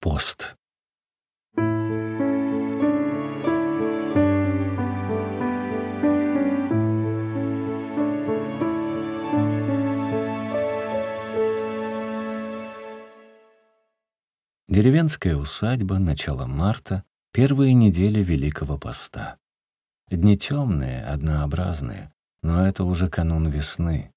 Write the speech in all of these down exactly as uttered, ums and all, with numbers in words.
Пост. Деревенская усадьба, начало марта, первые недели Великого Поста. Дни темные, однообразные, но это уже канун весны.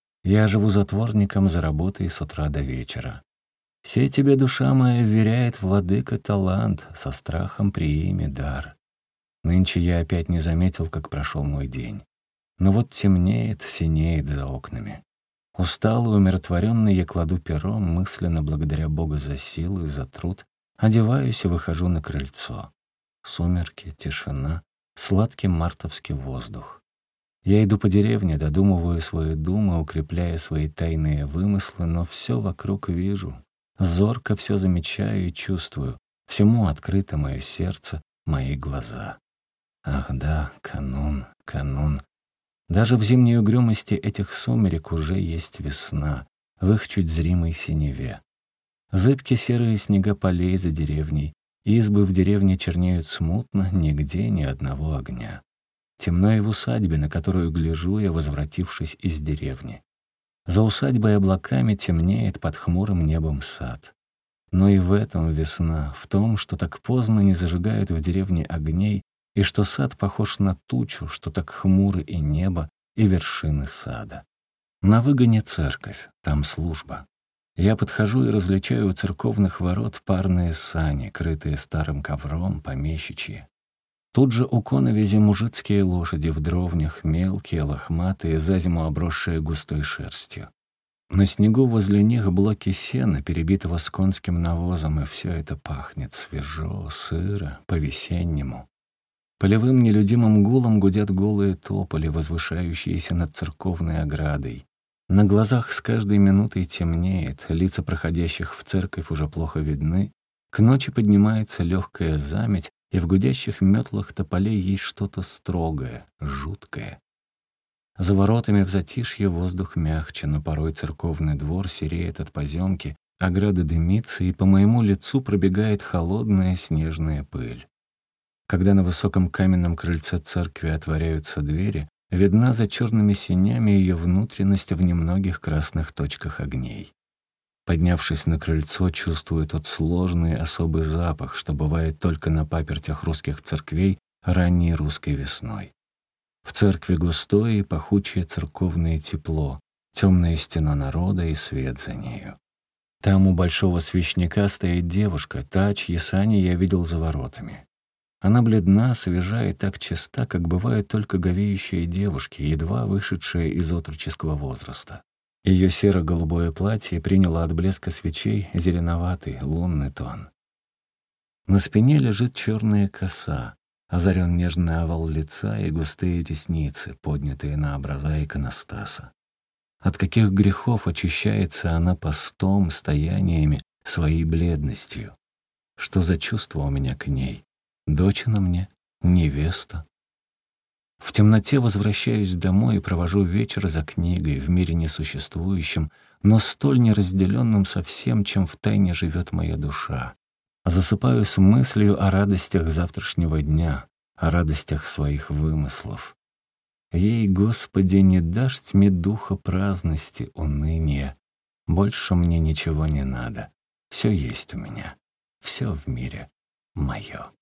Я живу затворником за работой с утра до вечера. «Се тебе, душа моя, вверяет владыка талант, со страхом приими дар». Нынче я опять не заметил, как прошел мой день. Но вот темнеет, синеет за окнами. Усталый, умиротворенный, я кладу перо, мысленно благодаря Бога за силу и за труд, одеваюсь и выхожу на крыльцо. Сумерки, тишина, сладкий мартовский воздух. Я иду по деревне, додумываю свои думы, укрепляя свои тайные вымыслы, но все вокруг вижу. Зорко все замечаю и чувствую. Всему открыто мое сердце, мои глаза. Ах да, канун, канун. Даже в зимней угрюмости этих сумерек уже есть весна, в их чуть зримой синеве. Зыбки серые снега полей за деревней, избы в деревне чернеют смутно, нигде ни одного огня. Темно и в усадьбе, на которую гляжу я, возвратившись из деревни. За усадьбой облаками темнеет под хмурым небом сад. Но и в этом весна, в том, что так поздно не зажигают в деревне огней, и что сад похож на тучу, что так хмуры и небо, и вершины сада. На выгоне церковь, там служба. Я подхожу и различаю у церковных ворот парные сани, крытые старым ковром, помещичьи. Тут же у коновизи мужицкие лошади в дровнях, мелкие, лохматые, за зиму обросшие густой шерстью. На снегу возле них блоки сена, перебитого скотским навозом, и все это пахнет свежо, сыро, по-весеннему. Полевым нелюдимым гулом гудят голые тополи, возвышающиеся над церковной оградой. На глазах с каждой минутой темнеет, лица проходящих в церковь уже плохо видны, к ночи поднимается легкая заметь, и в гудящих метлах тополей есть что-то строгое, жуткое. За воротами в затишье воздух мягче, но порой церковный двор сереет от поземки, ограда дымится, и по моему лицу пробегает холодная снежная пыль. Когда на высоком каменном крыльце церкви отворяются двери, видна за черными сенями ее внутренность в немногих красных точках огней. Поднявшись на крыльцо, чувствую тот сложный особый запах, что бывает только на папертях русских церквей ранней русской весной. В церкви густое и пахучее церковное тепло, темная стена народа и свет за нею. Там у большого свечника стоит девушка, та, чьи сани я видел за воротами. Она бледна, свежа и так чиста, как бывают только говеющие девушки, едва вышедшие из отроческого возраста. Ее серо-голубое платье приняло от блеска свечей зеленоватый лунный тон. На спине лежит черная коса, озарен нежный овал лица и густые ресницы, поднятые на образа иконостаса. От каких грехов очищается она постом, стояниями, своей бледностью? Что за чувство у меня к ней? Дочь она мне, невеста. В темноте возвращаюсь домой и провожу вечер за книгой в мире несуществующем, но столь неразделенным со всем, чем втайне живет моя душа. Засыпаю с мыслью о радостях завтрашнего дня, о радостях своих вымыслов. Ей, Господи, не дашь тьме духа праздности, уныния. Больше мне ничего не надо. Все есть у меня, все в мире мое.